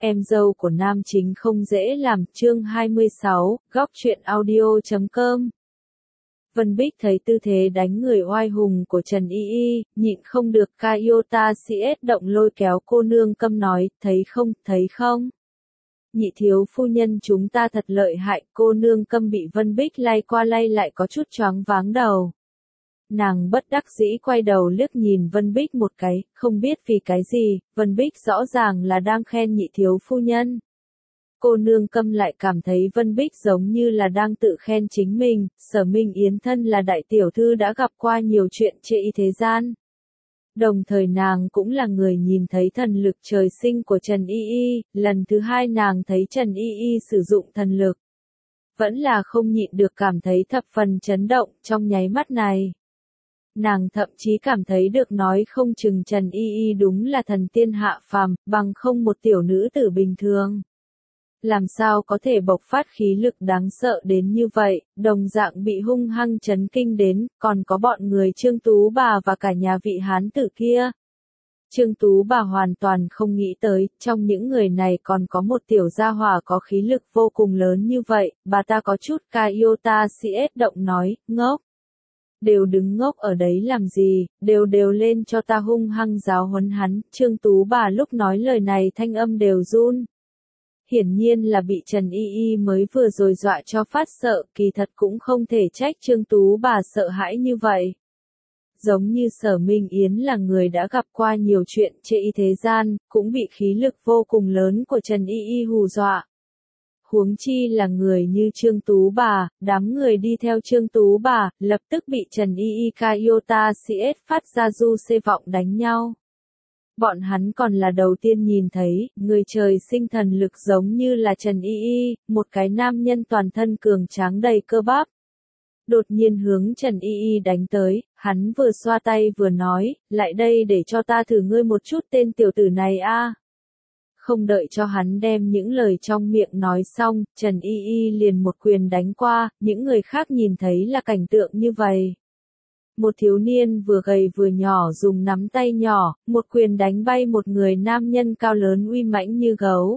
Em dâu của nam chính không dễ làm, chương 26, góc truyện audio.com. Vân Bích thấy tư thế đánh người oai hùng của Trần Y Y, nhịn không được, Kaiota CS động lôi kéo cô nương Câm nói, thấy không? Nhị thiếu phu nhân chúng ta thật lợi hại, cô nương Câm bị Vân Bích lay qua lay lại có chút choáng váng đầu. Nàng bất đắc dĩ quay đầu liếc nhìn Vân Bích một cái, không biết vì cái gì, Vân Bích rõ ràng là đang khen nhị thiếu phu nhân. Cô nương Câm lại cảm thấy Vân Bích giống như là đang tự khen chính mình, Sở Minh Yến thân là đại tiểu thư đã gặp qua nhiều chuyện chê y thế gian. Đồng thời nàng cũng là người nhìn thấy thần lực trời sinh của Trần Y Y, lần thứ hai nàng thấy Trần Y Y sử dụng thần lực. Vẫn là không nhịn được cảm thấy thập phần chấn động trong nháy mắt này. Nàng thậm chí cảm thấy được nói không chừng Trần Y Y đúng là thần tiên hạ phàm, bằng không một tiểu nữ tử bình thường. Làm sao có thể bộc phát khí lực đáng sợ đến như vậy, đồng dạng bị hung hăng chấn kinh đến, còn có bọn người Trương Tú Bà và cả nhà vị hán tử kia. Trương Tú Bà hoàn toàn không nghĩ tới, trong những người này còn có một tiểu gia hỏa có khí lực vô cùng lớn như vậy, bà ta có chút Kaiota CS động nói, ngốc. Đều đứng ngốc ở đấy làm gì, đều lên cho ta hung hăng giáo huấn hắn, Trương Tú Bà lúc nói lời này thanh âm đều run. Hiển nhiên là bị Trần Y Y mới vừa rồi dọa cho phát sợ, kỳ thật cũng không thể trách Trương Tú Bà sợ hãi như vậy. Giống như Sở Minh Yến là người đã gặp qua nhiều chuyện chê y thế gian, cũng bị khí lực vô cùng lớn của Trần Y Y hù dọa. Huống chi là người như Trương Tú Bà, đám người đi theo Trương Tú Bà, lập tức bị Trần Y Y Kaiota CS phát ra du xê vọng đánh nhau. Bọn hắn còn là đầu tiên nhìn thấy, người trời sinh thần lực giống như là Trần Y Y, một cái nam nhân toàn thân cường tráng đầy cơ bắp. Đột nhiên hướng Trần Y Y đánh tới, hắn vừa xoa tay vừa nói, lại đây để cho ta thử ngươi một chút tên tiểu tử này a. Không đợi cho hắn đem những lời trong miệng nói xong, Trần Y Y liền một quyền đánh qua, những người khác nhìn thấy là cảnh tượng như vậy. Một thiếu niên vừa gầy vừa nhỏ dùng nắm tay nhỏ, một quyền đánh bay một người nam nhân cao lớn uy mãnh như gấu.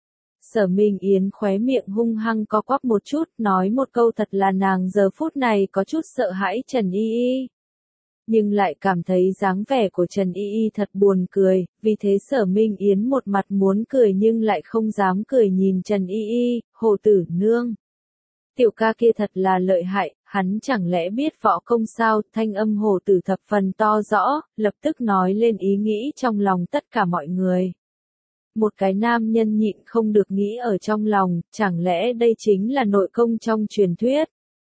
Sở Minh Yến khóe miệng hung hăng co quắp một chút, nói một câu thật là nàng giờ phút này có chút sợ hãi Trần Y Y. Nhưng lại cảm thấy dáng vẻ của Trần Y Y thật buồn cười, vì thế Sở Minh Yến một mặt muốn cười nhưng lại không dám cười nhìn Trần Y Y, hồ tử nương. Tiểu ca kia thật là lợi hại, hắn chẳng lẽ biết võ công sao, thanh âm hồ tử thập phần to rõ, lập tức nói lên ý nghĩ trong lòng tất cả mọi người. Một cái nam nhân nhịn không được nghĩ ở trong lòng, chẳng lẽ đây chính là nội công trong truyền thuyết?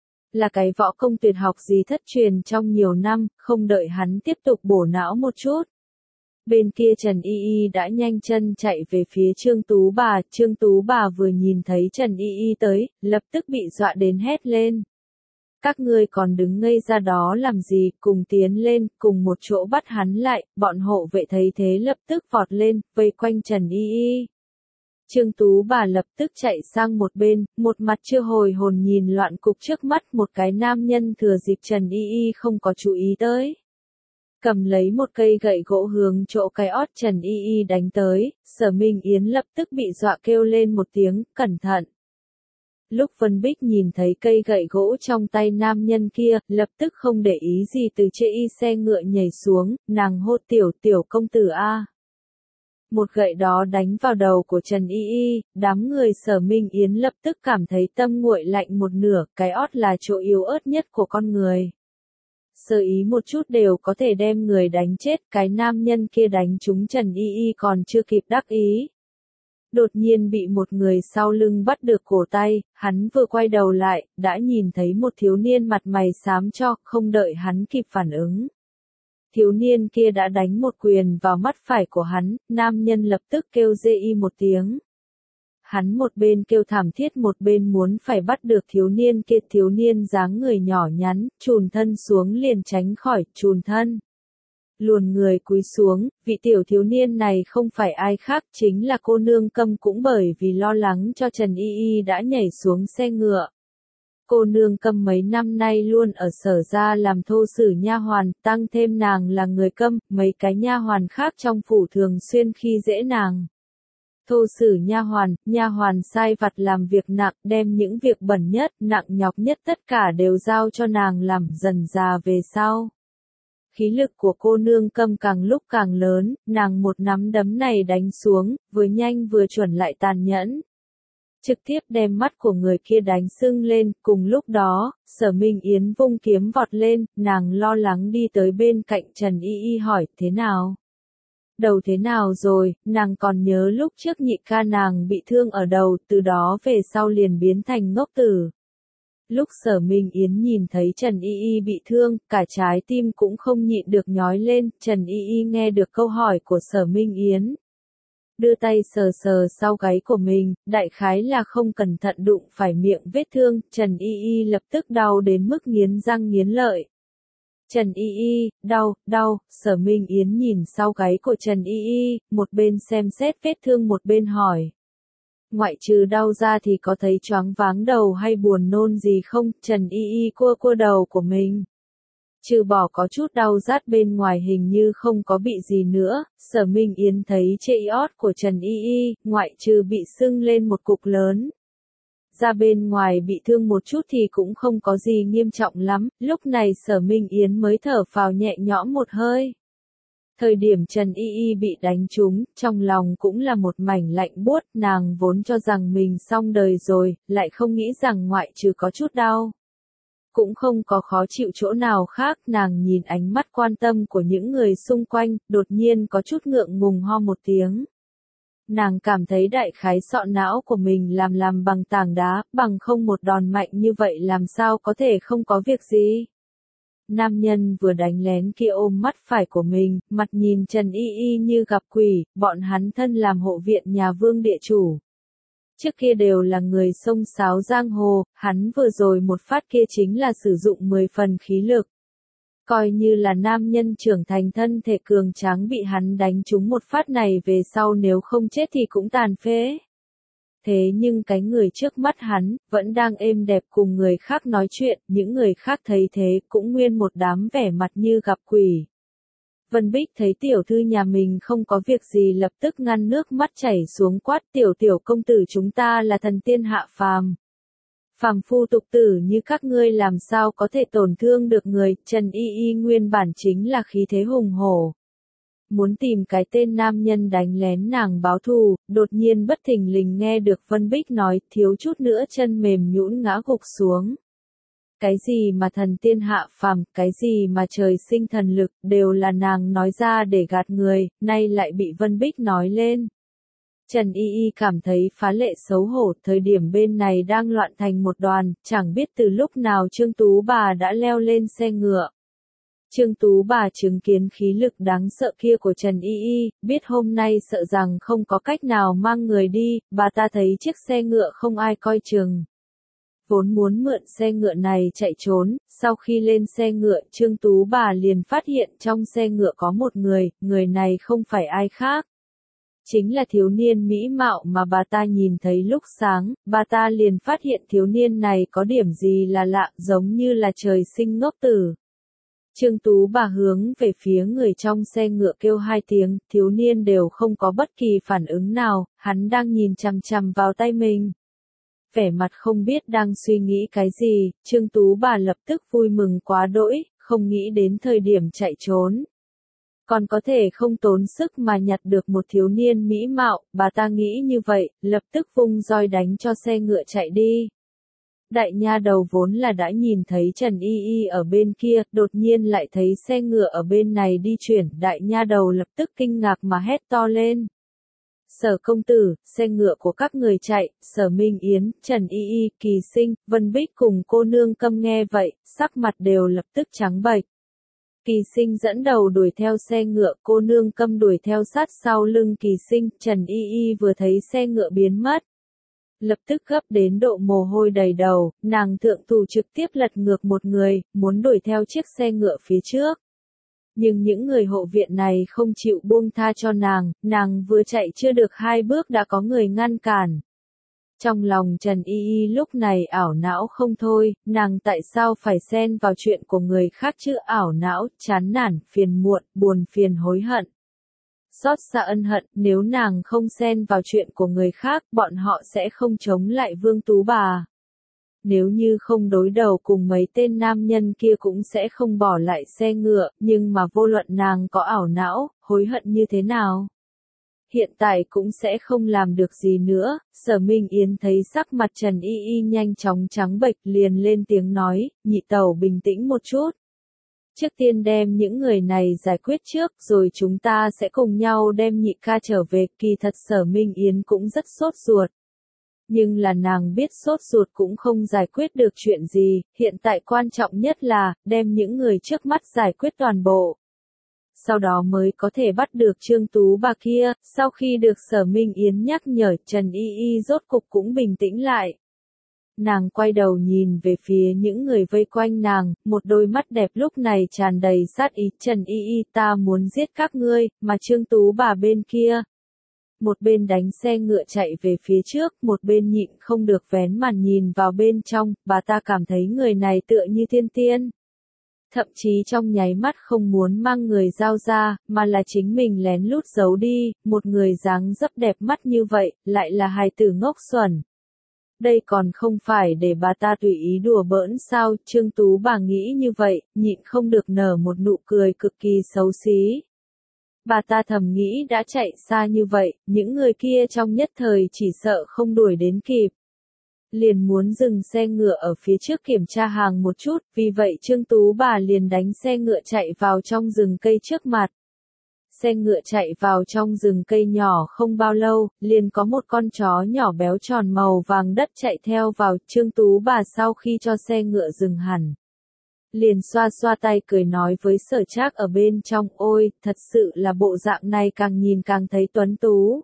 Là cái võ công tuyệt học gì thất truyền trong nhiều năm, không đợi hắn tiếp tục bổ não một chút. Bên kia Trần Y Y đã nhanh chân chạy về phía Trương Tú Bà vừa nhìn thấy Trần Y Y tới, lập tức bị dọa đến hét lên. Các ngươi còn đứng ngây ra đó làm gì, cùng tiến lên, cùng một chỗ bắt hắn lại, bọn hộ vệ thấy thế lập tức vọt lên, vây quanh Trần Y Y. Trương Tú Bà lập tức chạy sang một bên, một mặt chưa hồi hồn nhìn loạn cục trước mắt một cái nam nhân thừa dịp Trần Y Y không có chú ý tới. Cầm lấy một cây gậy gỗ hướng chỗ cái ót Trần Y Y đánh tới, Sở Minh Yến lập tức bị dọa kêu lên một tiếng, cẩn thận. Lúc Vân Bích nhìn thấy cây gậy gỗ trong tay nam nhân kia, lập tức không để ý gì từ trên y xe ngựa nhảy xuống, nàng hô tiểu công tử a. Một gậy đó đánh vào đầu của Trần Y Y, đám người Sở Minh Yến lập tức cảm thấy tâm nguội lạnh một nửa, cái ót là chỗ yếu ớt nhất của con người. Sơ ý một chút đều có thể đem người đánh chết, cái nam nhân kia đánh trúng Trần Y Y còn chưa kịp đắc ý. Đột nhiên bị một người sau lưng bắt được cổ tay, hắn vừa quay đầu lại, đã nhìn thấy một thiếu niên mặt mày xám cho, không đợi hắn kịp phản ứng. Thiếu niên kia đã đánh một quyền vào mắt phải của hắn, nam nhân lập tức kêu dê y một tiếng. Hắn một bên kêu thảm thiết một bên muốn phải bắt được thiếu niên kia, thiếu niên dáng người nhỏ nhắn, chùn thân xuống liền tránh khỏi, chùn thân. Luồn người cúi xuống, vị tiểu thiếu niên này không phải ai khác chính là cô nương Câm, cũng bởi vì lo lắng cho Trần Y Y đã nhảy xuống xe ngựa. Cô nương Câm mấy năm nay luôn ở Sở gia làm thô sử nha hoàn, tăng thêm nàng là người Câm, mấy cái nha hoàn khác trong phủ thường xuyên khi dễ nàng. Thô sử nha hoàn sai vặt làm việc nặng, đem những việc bẩn nhất, nặng nhọc nhất tất cả đều giao cho nàng làm. Dần già về sau, khí lực của cô nương Câm càng lúc càng lớn, nàng một nắm đấm này đánh xuống, vừa nhanh vừa chuẩn lại tàn nhẫn, trực tiếp đem mắt của người kia đánh sưng lên. Cùng lúc đó, Sở Minh Yến vung kiếm vọt lên, nàng lo lắng đi tới bên cạnh Trần Y Y hỏi, thế nào? Đầu thế nào rồi? Nàng còn nhớ lúc trước nhị ca nàng bị thương ở đầu, từ đó về sau liền biến thành ngốc tử. Lúc Sở Minh Yến nhìn thấy Trần Y Y bị thương, cả trái tim cũng không nhịn được nhói lên. Trần Y Y nghe được câu hỏi của Sở Minh Yến, đưa tay sờ sờ sau gáy của mình, đại khái là không cẩn thận đụng phải miệng vết thương. Trần Y Y lập tức đau đến mức nghiến răng nghiến lợi. Trần Y Y, đau. Sở Minh Yến nhìn sau gáy của Trần Y Y, một bên xem xét vết thương một bên hỏi. Ngoại trừ đau ra thì có thấy choáng váng đầu hay buồn nôn gì không? Trần Y Y cua đầu của mình. Trừ bỏ có chút đau rát bên ngoài hình như không có bị gì nữa. Sở Minh Yến thấy chệ iốt của Trần Y Y, ngoại trừ bị sưng lên một cục lớn. Ra bên ngoài bị thương một chút thì cũng không có gì nghiêm trọng lắm. Lúc này Sở Minh Yến mới thở phào nhẹ nhõm một hơi. Thời điểm Trần Y Y bị đánh trúng, trong lòng cũng là một mảnh lạnh buốt. Nàng vốn cho rằng mình xong đời rồi, lại không nghĩ rằng ngoại trừ có chút đau, cũng không có khó chịu chỗ nào khác. Nàng nhìn ánh mắt quan tâm của những người xung quanh, đột nhiên có chút ngượng ngùng ho một tiếng. Nàng cảm thấy đại khái sọ não của mình làm bằng tảng đá, bằng không một đòn mạnh như vậy làm sao có thể không có việc gì. Nam nhân vừa đánh lén kia ôm mắt phải của mình, mặt nhìn Trần Y Y như gặp quỷ. Bọn hắn thân làm hộ viện nhà Vương địa chủ, trước kia đều là người xông xáo giang hồ, hắn vừa rồi một phát kia chính là sử dụng 10 phần khí lực. Coi như là nam nhân trưởng thành thân thể cường tráng bị hắn đánh trúng một phát này về sau nếu không chết thì cũng tàn phế. Thế nhưng cái người trước mắt hắn, vẫn đang êm đẹp cùng người khác nói chuyện, những người khác thấy thế cũng nguyên một đám vẻ mặt như gặp quỷ. Vân Bích thấy tiểu thư nhà mình không có việc gì lập tức ngăn nước mắt chảy xuống quát, tiểu công tử chúng ta là thần tiên hạ phàm. Phàm phu tục tử như các ngươi làm sao có thể tổn thương được người. Trần Y Y nguyên bản chính là khí thế hùng hổ, muốn tìm cái tên nam nhân đánh lén nàng báo thù. Đột nhiên bất thình lình nghe được Vân Bích nói, thiếu chút nữa chân mềm nhũn ngã gục xuống. Cái gì mà thần tiên hạ phàm, cái gì mà trời sinh thần lực, đều là nàng nói ra để gạt người, nay lại bị Vân Bích nói lên. Trần Y Y cảm thấy phá lệ xấu hổ. Thời điểm bên này đang loạn thành một đoàn, chẳng biết từ lúc nào Trương Tú bà đã leo lên xe ngựa. Trương Tú bà chứng kiến khí lực đáng sợ kia của Trần Y Y, biết hôm nay sợ rằng không có cách nào mang người đi. Bà ta thấy chiếc xe ngựa không ai coi chừng, vốn muốn mượn xe ngựa này chạy trốn. Sau khi lên xe ngựa, Trương Tú bà liền phát hiện trong xe ngựa có một người này không phải ai khác, chính là thiếu niên mỹ mạo mà bà ta nhìn thấy lúc sáng. Bà ta liền phát hiện thiếu niên này có điểm gì là lạ, giống như là trời sinh ngốc tử. Trương Tú bà hướng về phía người trong xe ngựa kêu 2 tiếng, thiếu niên đều không có bất kỳ phản ứng nào, hắn đang nhìn chằm chằm vào tay mình, vẻ mặt không biết đang suy nghĩ cái gì. Trương Tú bà lập tức vui mừng quá đỗi, không nghĩ đến thời điểm chạy trốn còn có thể không tốn sức mà nhặt được một thiếu niên mỹ mạo. Bà ta nghĩ như vậy, lập tức vung roi đánh cho xe ngựa chạy đi. Đại nha đầu vốn là đã nhìn thấy Trần Y Y ở bên kia, đột nhiên lại thấy xe ngựa ở bên này đi chuyển. Đại nha đầu lập tức kinh ngạc mà hét to lên. Sở công tử, xe ngựa của các người chạy. Sở Minh Yến, Trần Y Y, Kỳ Sinh, Vân Bích cùng cô nương Câm nghe vậy, sắc mặt đều lập tức trắng bệch. Kỳ Sinh dẫn đầu đuổi theo xe ngựa, cô nương Câm đuổi theo sát sau lưng Kỳ Sinh. Trần Y Y vừa thấy xe ngựa biến mất, lập tức gấp đến độ mồ hôi đầy đầu, nàng thượng thủ trực tiếp lật ngược một người, muốn đuổi theo chiếc xe ngựa phía trước. Nhưng những người hộ viện này không chịu buông tha cho nàng vừa chạy chưa được 2 bước đã có người ngăn cản. Trong lòng Trần Y Y lúc này ảo não không thôi, nàng tại sao phải xen vào chuyện của người khác chứ? Ảo não, chán nản, phiền muộn, buồn phiền hối hận. xót xa ân hận, nếu nàng không xen vào chuyện của người khác, bọn họ sẽ không chống lại Vương Tú Bà. Nếu như không đối đầu cùng mấy tên nam nhân kia cũng sẽ không bỏ lại xe ngựa, nhưng mà vô luận nàng có ảo não, hối hận như thế nào, hiện tại cũng sẽ không làm được gì nữa. Sở Minh Yến thấy sắc mặt Trần Y Y nhanh chóng trắng bệch liền lên tiếng nói, nhị tẩu bình tĩnh một chút. Trước tiên đem những người này giải quyết trước, rồi chúng ta sẽ cùng nhau đem nhị ca trở về. Kỳ thật Sở Minh Yến cũng rất sốt ruột. Nhưng là nàng biết sốt ruột cũng không giải quyết được chuyện gì, hiện tại quan trọng nhất là, đem những người trước mắt giải quyết toàn bộ. Sau đó mới có thể bắt được Trương Tú Bà kia. Sau khi được Sở Minh Yến nhắc nhở, Trần Y Y rốt cục cũng bình tĩnh lại. Nàng quay đầu nhìn về phía những người vây quanh nàng, một đôi mắt đẹp lúc này tràn đầy sát ý. Trần Y Y, ta muốn giết các ngươi, mà Trương Tú Bà bên kia. Một bên đánh xe ngựa chạy về phía trước, một bên nhịn không được vén màn nhìn vào bên trong, bà ta cảm thấy người này tựa như thiên tiên. Thậm chí trong nháy mắt không muốn mang người giao ra, mà là chính mình lén lút giấu đi, một người dáng dấp đẹp mắt như vậy, lại là hài tử ngốc xuẩn. Đây còn không phải để bà ta tùy ý đùa bỡn sao? Trương Tú Bà nghĩ như vậy, nhịn không được nở một nụ cười cực kỳ xấu xí. Bà ta thầm nghĩ đã chạy xa như vậy, những người kia trong nhất thời chỉ sợ không đuổi đến kịp. Liền muốn dừng xe ngựa ở phía trước kiểm tra hàng một chút, vì vậy Trương Tú Bà liền đánh xe ngựa chạy vào trong rừng cây trước mặt. Xe ngựa chạy vào trong rừng cây nhỏ không bao lâu, liền có một con chó nhỏ béo tròn màu vàng đất chạy theo vào. Trương Tú Bà sau khi cho xe ngựa dừng hẳn, liền xoa xoa tay cười nói với Sở Trác ở bên trong, ôi, thật sự là bộ dạng này càng nhìn càng thấy tuấn tú.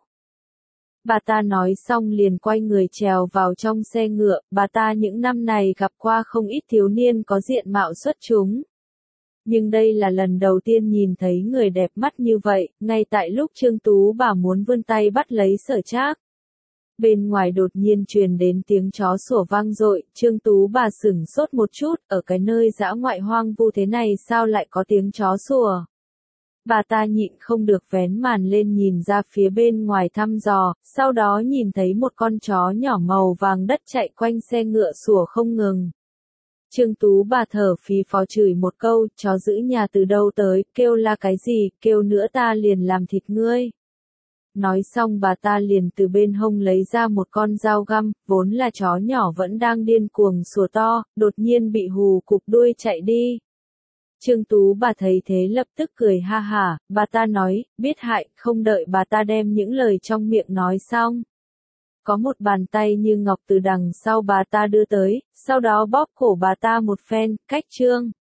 Bà ta nói xong liền quay người trèo vào trong xe ngựa. Bà ta những năm này gặp qua không ít thiếu niên có diện mạo xuất chúng. Nhưng đây là lần đầu tiên nhìn thấy người đẹp mắt như vậy. Ngay tại lúc Trương Tú Bà muốn vươn tay bắt lấy Sở Trác, bên ngoài đột nhiên truyền đến tiếng chó sủa vang dội. Trương Tú Bà sửng sốt một chút, ở cái nơi dã ngoại hoang vu thế này sao lại có tiếng chó sủa? Bà ta nhịn không được vén màn lên nhìn ra phía bên ngoài thăm dò, sau đó nhìn thấy một con chó nhỏ màu vàng đất chạy quanh xe ngựa sủa không ngừng. Trương Tú Bà thở phì phò chửi một câu, chó giữ nhà từ đâu tới, kêu là cái gì, kêu nữa ta liền làm thịt ngươi. Nói xong bà ta liền từ bên hông lấy ra một con dao găm, vốn là chó nhỏ vẫn đang điên cuồng sủa to, đột nhiên bị hù cụp đuôi chạy đi. Trương Tú Bà thấy thế lập tức cười ha hả, bà ta nói, biết hại. Không đợi bà ta đem những lời trong miệng nói xong, có một bàn tay như ngọc từ đằng sau bà ta đưa tới, sau đó bóp cổ bà ta một phen. Cách chương